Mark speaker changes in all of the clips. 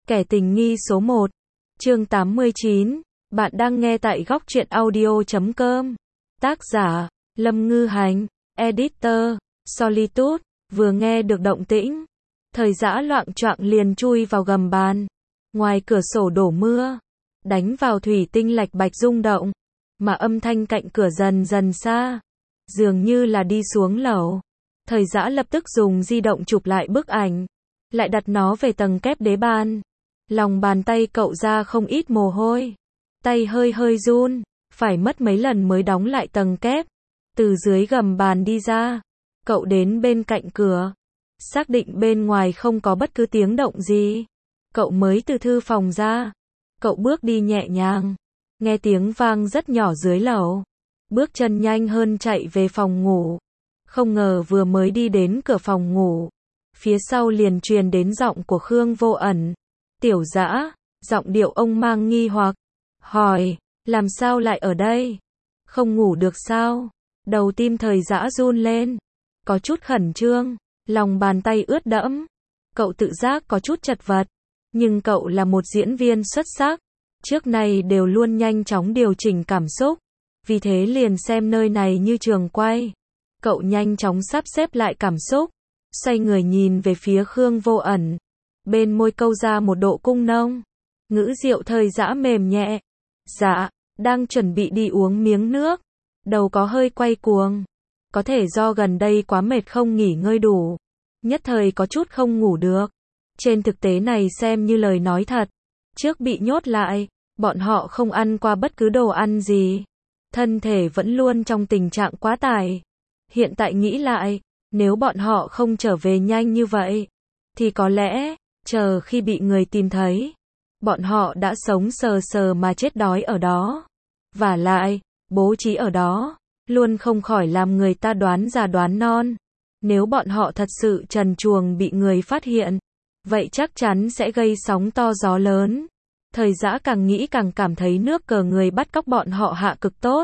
Speaker 1: Kẻ tình nghi số 1. Chương 89. Bạn đang nghe tại góc truyện audio.com. Tác giả: Lâm Ngư Hành. Editor: Solitude. Vừa nghe được động tĩnh, Thời Dã loạng choạng liền chui vào gầm bàn. Ngoài cửa sổ đổ mưa, đánh vào thủy tinh lạch bạch rung động, mà âm thanh cạnh cửa dần dần xa, dường như là đi xuống lầu. Thời Dã lập tức dùng di động chụp lại bức ảnh, lại đặt nó về tầng kép đế bàn. Lòng bàn tay cậu ra không ít mồ hôi, tay hơi hơi run, phải mất mấy lần mới đóng lại tầng kép. Từ dưới gầm bàn đi ra, cậu đến bên cạnh cửa, xác định bên ngoài không có bất cứ tiếng động gì. Cậu mới từ thư phòng ra, cậu bước đi nhẹ nhàng, nghe tiếng vang rất nhỏ dưới lầu, bước chân nhanh hơn chạy về phòng ngủ. Không ngờ vừa mới đi đến cửa phòng ngủ, phía sau liền truyền đến giọng của Khương Vô Ẩn. Tiểu Dã, giọng điệu ông mang nghi hoặc, hỏi, làm sao lại ở đây? Không ngủ được sao? Đầu tim Thời Dã run lên, có chút khẩn trương, lòng bàn tay ướt đẫm. Cậu tự giác có chút chật vật, nhưng cậu là một diễn viên xuất sắc, trước nay đều luôn nhanh chóng điều chỉnh cảm xúc, vì thế liền xem nơi này như trường quay. Cậu nhanh chóng sắp xếp lại cảm xúc, xoay người nhìn về phía Khương Vô Ẩn, bên môi câu ra một độ cung nông. Ngữ điệu Thời Dã mềm nhẹ. Dạ, đang chuẩn bị đi uống miếng nước, đầu có hơi quay cuồng. Có thể do gần đây quá mệt không nghỉ ngơi đủ, nhất thời có chút không ngủ được. Trên thực tế này xem như lời nói thật. Trước bị nhốt lại, bọn họ không ăn qua bất cứ đồ ăn gì, thân thể vẫn luôn trong tình trạng quá tải. Hiện tại nghĩ lại, nếu bọn họ không trở về nhanh như vậy, thì có lẽ, chờ khi bị người tìm thấy, bọn họ đã sống sờ sờ mà chết đói ở đó. Vả lại, bố trí ở đó, luôn không khỏi làm người ta đoán già đoán non. Nếu bọn họ thật sự trần truồng bị người phát hiện, vậy chắc chắn sẽ gây sóng to gió lớn. Thời Dã càng nghĩ càng cảm thấy nước cờ người bắt cóc bọn họ hạ cực tốt.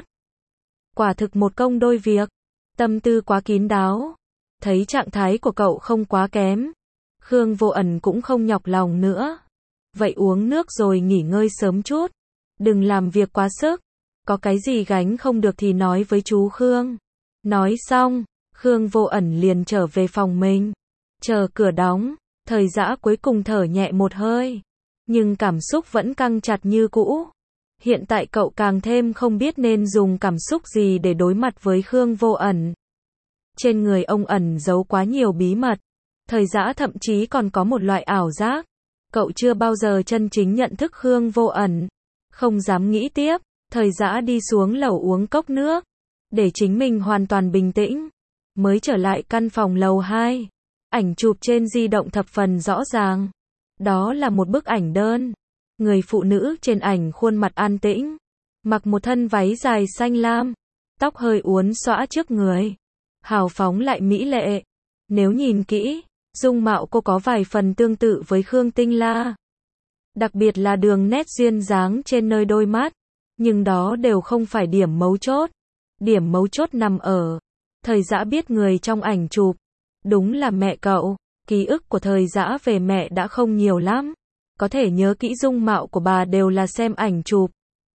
Speaker 1: Quả thực một công đôi việc, tâm tư quá kín đáo. Thấy trạng thái của cậu không quá kém, Khương Vô Ẩn cũng không nhọc lòng nữa. Vậy uống nước rồi nghỉ ngơi sớm chút, đừng làm việc quá sức, có cái gì gánh không được thì nói với chú Khương. Nói xong, Khương Vô Ẩn liền trở về phòng mình. Chờ cửa đóng, Thời Dã cuối cùng thở nhẹ một hơi, nhưng cảm xúc vẫn căng chặt như cũ. Hiện tại cậu càng thêm không biết nên dùng cảm xúc gì để đối mặt với Khương Vô Ẩn. Trên người ông ẩn giấu quá nhiều bí mật. Thời Dã thậm chí còn có một loại ảo giác, cậu chưa bao giờ chân chính nhận thức Khương Vô Ẩn. Không dám nghĩ tiếp, Thời Dã đi xuống lầu uống cốc nước, để chính mình hoàn toàn bình tĩnh, mới trở lại căn phòng lầu 2. Ảnh chụp trên di động thập phần rõ ràng. Đó là một bức ảnh đơn. Người phụ nữ trên ảnh khuôn mặt an tĩnh, mặc một thân váy dài xanh lam, tóc hơi uốn xõa trước người, hào phóng lại mỹ lệ. Nếu nhìn kỹ, dung mạo cô có vài phần tương tự với Khương Tinh La. Đặc biệt là đường nét duyên dáng trên nơi đôi mắt. Nhưng đó đều không phải điểm mấu chốt. Điểm mấu chốt nằm ở, Thời Dã biết người trong ảnh chụp đúng là mẹ cậu. Ký ức của Thời Dã về mẹ đã không nhiều lắm, có thể nhớ kỹ dung mạo của bà đều là xem ảnh chụp.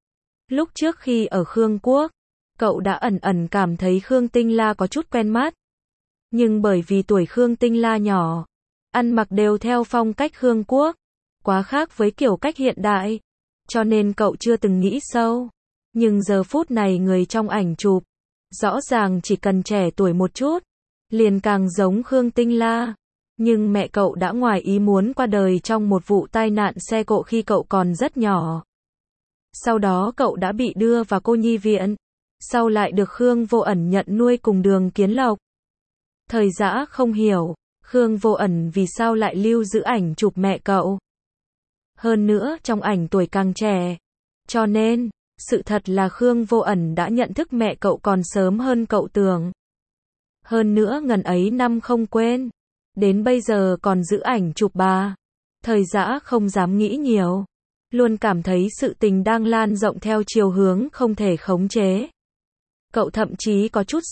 Speaker 1: Lúc trước khi ở Khương Quốc, cậu đã ẩn ẩn cảm thấy Khương Tinh La có chút quen mắt. Nhưng bởi vì tuổi Khương Tinh La nhỏ, ăn mặc đều theo phong cách Khương Quốc, quá khác với kiểu cách hiện đại, cho nên cậu chưa từng nghĩ sâu. Nhưng giờ phút này người trong ảnh chụp, rõ ràng chỉ cần trẻ tuổi một chút, liền càng giống Khương Tinh La. Nhưng mẹ cậu đã ngoài ý muốn qua đời trong một vụ tai nạn xe cộ khi cậu còn rất nhỏ. Sau đó cậu đã bị đưa vào cô nhi viện, sau lại được Khương Vô Ẩn nhận nuôi cùng Đường Kiến Lộc. Thời Dã không hiểu, Khương Vô Ẩn vì sao lại lưu giữ ảnh chụp mẹ cậu. Hơn nữa trong ảnh tuổi càng trẻ. Cho nên, sự thật là Khương Vô Ẩn đã nhận thức mẹ cậu còn sớm hơn cậu tưởng. Hơn nữa ngần ấy năm không quên, đến bây giờ còn giữ ảnh chụp bà. Thời Dã không dám nghĩ nhiều, luôn cảm thấy sự tình đang lan rộng theo chiều hướng không thể khống chế. Cậu thậm chí có chút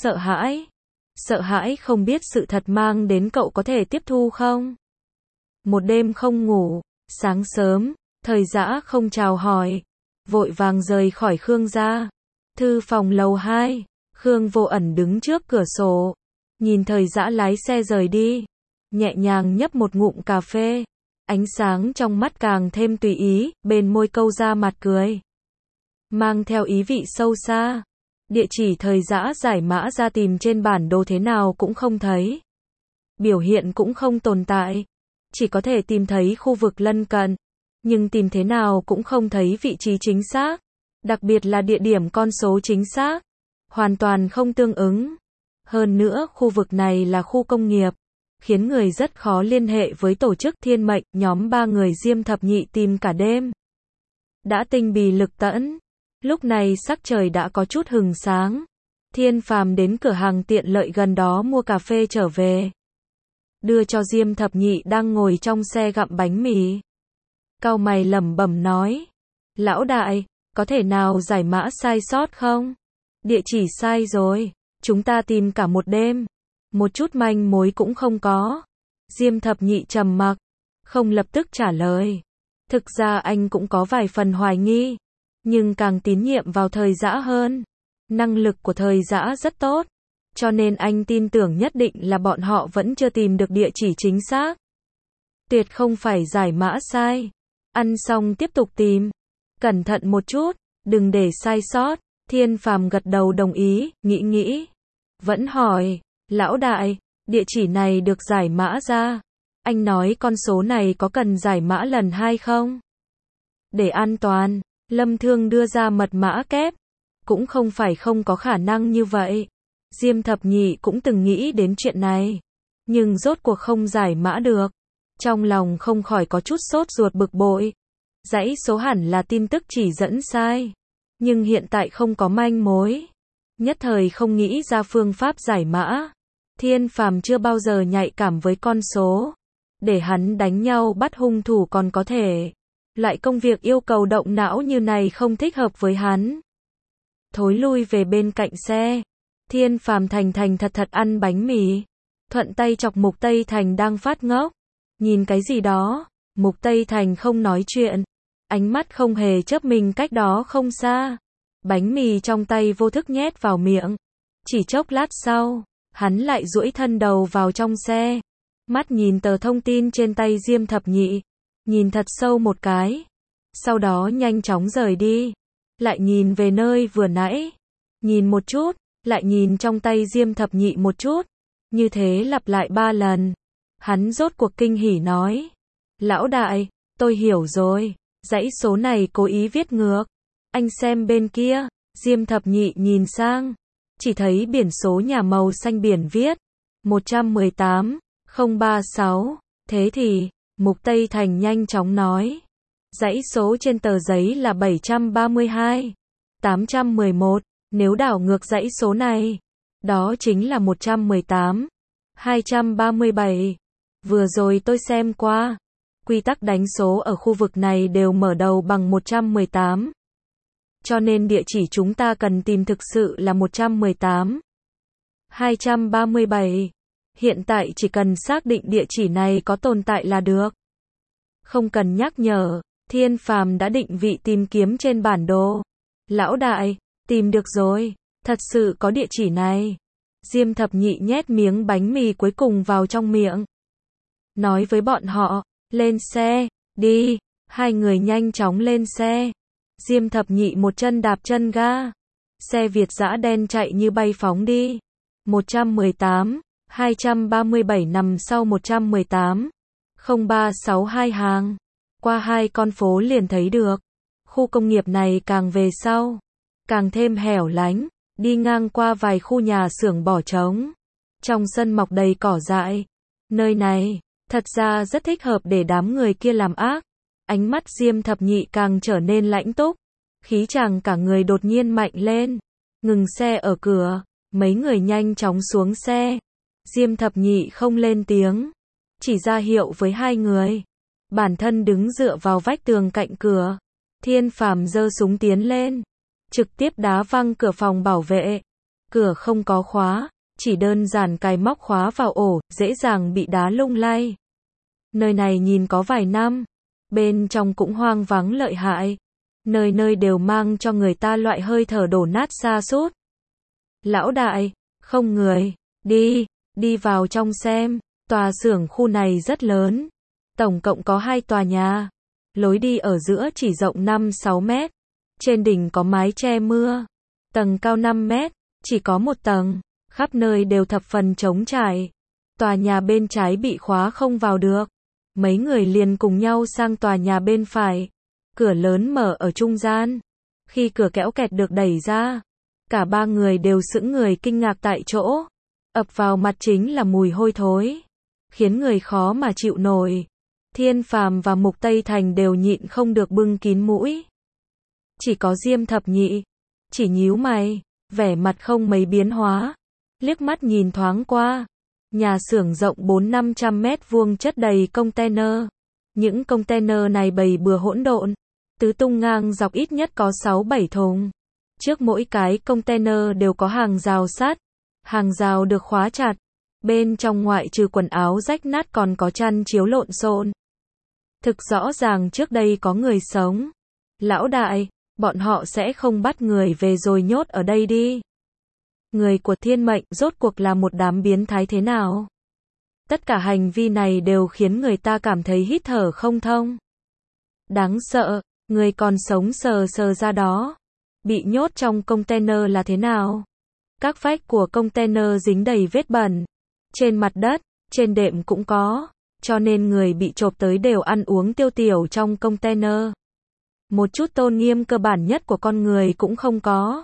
Speaker 1: sợ hãi không biết sự thật mang đến cậu có thể tiếp thu không. Một đêm không ngủ, Sáng sớm, Thời Dã không chào hỏi, vội vàng rời khỏi Khương gia. Thư phòng lầu 2, Khương Vô Ẩn đứng trước cửa sổ, nhìn Thời Dã lái xe rời đi, nhẹ nhàng nhấp một ngụm cà phê, ánh sáng trong mắt càng thêm tùy ý, bên môi câu ra mặt cười, mang theo ý vị sâu xa. Địa chỉ Thời Dã giải mã ra tìm trên bản đồ thế nào cũng không thấy. Biểu hiện cũng không tồn tại. Chỉ có thể tìm thấy khu vực lân cận. Nhưng tìm thế nào cũng không thấy vị trí chính xác. Đặc biệt là địa điểm con số chính xác. Hoàn toàn không tương ứng. Hơn nữa khu vực này là khu công nghiệp. Khiến người rất khó liên hệ với tổ chức Thiên Mệnh. Nhóm 3 người Diêm Thập Nhị tìm cả đêm. Đã tinh bì lực tẫn. Lúc này sắc trời đã có chút hừng sáng. Thiên Phàm đến cửa hàng tiện lợi gần đó mua cà phê trở về. Đưa cho Diêm Thập Nhị đang ngồi trong xe gặm bánh mì. Cau mày lẩm bẩm nói. Lão đại, có thể nào giải mã sai sót không? Địa chỉ sai rồi. Chúng ta tìm cả một đêm. Một chút manh mối cũng không có. Diêm Thập Nhị trầm mặc. Không lập tức trả lời. Thực ra anh cũng có vài phần hoài nghi. Nhưng càng tín nhiệm vào Thời Dã hơn. Năng lực của Thời Dã rất tốt. Cho nên anh tin tưởng nhất định là bọn họ vẫn chưa tìm được địa chỉ chính xác. Tuyệt không phải giải mã sai. Ăn xong tiếp tục tìm. Cẩn thận một chút, đừng để sai sót. Thiên Phàm gật đầu đồng ý, nghĩ. Vẫn hỏi, lão đại, địa chỉ này được giải mã ra. Anh nói con số này có cần giải mã lần 2 không? Để an toàn. Lâm Thương đưa ra mật mã kép. Cũng không phải không có khả năng như vậy. Diêm Thập Nhị cũng từng nghĩ đến chuyện này. Nhưng rốt cuộc không giải mã được. Trong lòng không khỏi có chút sốt ruột bực bội. Dãy số hẳn là tin tức chỉ dẫn sai. Nhưng hiện tại không có manh mối. Nhất thời không nghĩ ra phương pháp giải mã. Thiên Phàm chưa bao giờ nhạy cảm với con số. Để hắn đánh nhau bắt hung thủ còn có thể. Loại công việc yêu cầu động não như này không thích hợp với hắn. Thối lui về bên cạnh xe. Thiên Phàm thành thật ăn bánh mì. Thuận tay chọc Mục Tây Thành đang phát ngốc. Nhìn cái gì đó. Mục Tây Thành không nói chuyện. Ánh mắt không hề chớp mình cách đó không xa. Bánh mì trong tay vô thức nhét vào miệng. Chỉ chốc lát sau, hắn lại duỗi thân đầu vào trong xe. Mắt nhìn tờ thông tin trên tay Diêm Thập Nhị. Nhìn thật sâu một cái. Sau đó nhanh chóng rời đi. Lại nhìn về nơi vừa nãy. Nhìn một chút, lại nhìn trong tay Diêm Thập Nhị một chút. Như thế lặp lại 3 lần. Hắn rốt cuộc kinh hỉ nói. Lão đại, tôi hiểu rồi. Dãy số này cố ý viết ngược. Anh xem bên kia. Diêm Thập Nhị nhìn sang. Chỉ thấy biển số nhà màu xanh biển viết 118 036. Thế thì Mục Tây Thành nhanh chóng nói. Dãy số trên tờ giấy là 732 811. Nếu đảo ngược dãy số này, đó chính là 118 237. Vừa rồi tôi xem qua. Quy tắc đánh số ở khu vực này đều mở đầu bằng 118. Cho nên địa chỉ chúng ta cần tìm thực sự là 118 237. Hiện tại chỉ cần xác định địa chỉ này có tồn tại là được. Không cần nhắc nhở, Thiên Phàm đã định vị tìm kiếm trên bản đồ. Lão đại, tìm được rồi, thật sự có địa chỉ này. Diêm Thập Nhị nhét miếng bánh mì cuối cùng vào trong miệng. Nói với bọn họ, lên xe, đi. Hai người nhanh chóng lên xe. Diêm Thập Nhị một chân đạp chân ga. Xe Việt dã đen chạy như bay phóng đi. 118 237 nằm sau 118 0362 hàng. Qua 2 con phố liền thấy được. Khu công nghiệp này càng về sau, càng thêm hẻo lánh. Đi ngang qua vài khu nhà xưởng bỏ trống. Trong sân mọc đầy cỏ dại. Nơi này, thật ra rất thích hợp để đám người kia làm ác. Ánh mắt Diêm Thập Nhị càng trở nên lãnh túc. Khí chàng cả người đột nhiên mạnh lên. Ngừng xe ở cửa. Mấy người nhanh chóng xuống xe. Diêm Thập Nhị không lên tiếng. Chỉ ra hiệu với 2 người. Bản thân đứng dựa vào vách tường cạnh cửa. Thiên Phàm giơ súng tiến lên. Trực tiếp đá văng cửa phòng bảo vệ. Cửa không có khóa. Chỉ đơn giản cài móc khóa vào ổ. Dễ dàng bị đá lung lay. Nơi này nhìn có vài năm. Bên trong cũng hoang vắng lợi hại. Nơi nơi đều mang cho người ta loại hơi thở đổ nát sa sút. Lão đại, không người, đi vào trong xem. Tòa xưởng khu này rất lớn. Tổng cộng có 2 tòa nhà. Lối đi ở giữa chỉ rộng 5-6 mét. Trên đỉnh có mái che mưa. Tầng cao 5 mét, chỉ có 1 tầng. Khắp nơi đều thập phần trống trải. Tòa nhà bên trái bị khóa không vào được. Mấy người liền cùng nhau sang tòa nhà bên phải. Cửa lớn mở ở trung gian. Khi cửa kéo kẹt được đẩy ra, cả 3 người đều sững người kinh ngạc tại chỗ. Ập vào mặt chính là mùi hôi thối, khiến người khó mà chịu nổi. Thiên Phàm và Mục Tây Thành đều nhịn không được bưng kín mũi. Chỉ có Diêm Thập Nhị chỉ nhíu mày, vẻ mặt không mấy biến hóa, liếc mắt nhìn thoáng qua. Nhà xưởng rộng 400-500 mét vuông chất đầy container. Những container này bày bừa hỗn độn, tứ tung ngang dọc ít nhất có 6-7 thùng. Trước mỗi cái container đều có hàng rào sắt. Hàng rào được khóa chặt. Bên trong ngoại trừ quần áo rách nát còn có chăn chiếu lộn xộn. Thực rõ ràng trước đây có người sống. Lão đại, bọn họ sẽ không bắt người về rồi nhốt ở đây đi. Người của Thiên Mệnh rốt cuộc là một đám biến thái thế nào? Tất cả hành vi này đều khiến người ta cảm thấy hít thở không thông. Đáng sợ, người còn sống sờ sờ ra đó. Bị nhốt trong container là thế nào? Các vách của container dính đầy vết bẩn. Trên mặt đất, trên đệm cũng có. Cho nên người bị chộp tới đều ăn uống tiêu tiểu trong container. Một chút tôn nghiêm cơ bản nhất của con người cũng không có.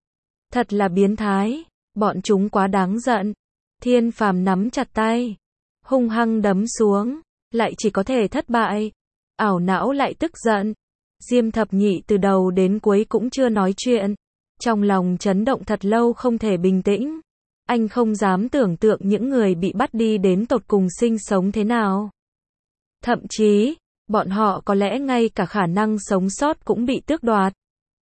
Speaker 1: Thật là biến thái. Bọn chúng quá đáng giận. Thiên Phàm nắm chặt tay, hung hăng đấm xuống. Lại chỉ có thể thất bại. Ảo não lại tức giận. Diêm Thập Nhị từ đầu đến cuối cũng chưa nói chuyện. Trong lòng chấn động thật lâu không thể bình tĩnh. Anh không dám tưởng tượng những người bị bắt đi đến tột cùng sinh sống thế nào. Thậm chí, bọn họ có lẽ ngay cả khả năng sống sót cũng bị tước đoạt.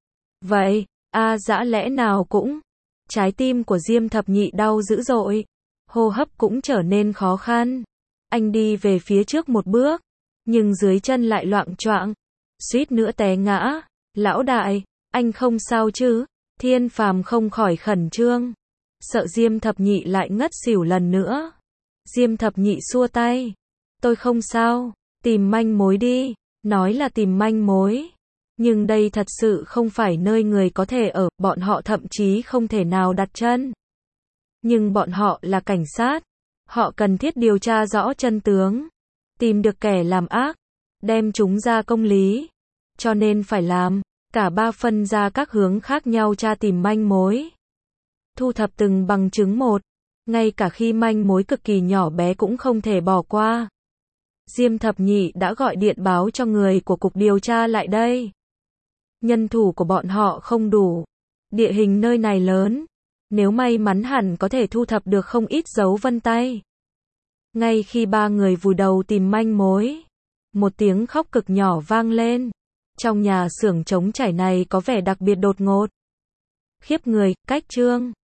Speaker 1: Vậy, dã lẽ nào cũng. Trái tim của Diêm Thập Nhị đau dữ dội. Hô hấp cũng trở nên khó khăn. Anh đi về phía trước một bước, nhưng dưới chân lại loạng choạng, suýt nữa té ngã. Lão đại, anh không sao chứ? Thiên Phàm không khỏi khẩn trương, sợ Diêm Thập Nhị lại ngất xỉu lần nữa. Diêm Thập Nhị xua tay. Tôi không sao, tìm manh mối đi. Nói là tìm manh mối. Nhưng đây thật sự không phải nơi người có thể ở, bọn họ thậm chí không thể nào đặt chân. Nhưng bọn họ là cảnh sát. Họ cần thiết điều tra rõ chân tướng. Tìm được kẻ làm ác. Đem chúng ra công lý. Cho nên phải làm. Cả 3 phân ra các hướng khác nhau tra tìm manh mối. Thu thập từng bằng chứng một. Ngay cả khi manh mối cực kỳ nhỏ bé cũng không thể bỏ qua. Diêm Thập Nhị đã gọi điện báo cho người của cục điều tra lại đây. Nhân thủ của bọn họ không đủ. Địa hình nơi này lớn. Nếu may mắn hẳn có thể thu thập được không ít dấu vân tay. Ngay khi 3 người vùi đầu tìm manh mối, một tiếng khóc cực nhỏ vang lên. Trong nhà xưởng trống trải này có vẻ đặc biệt đột ngột. Khiếp người, cách trương.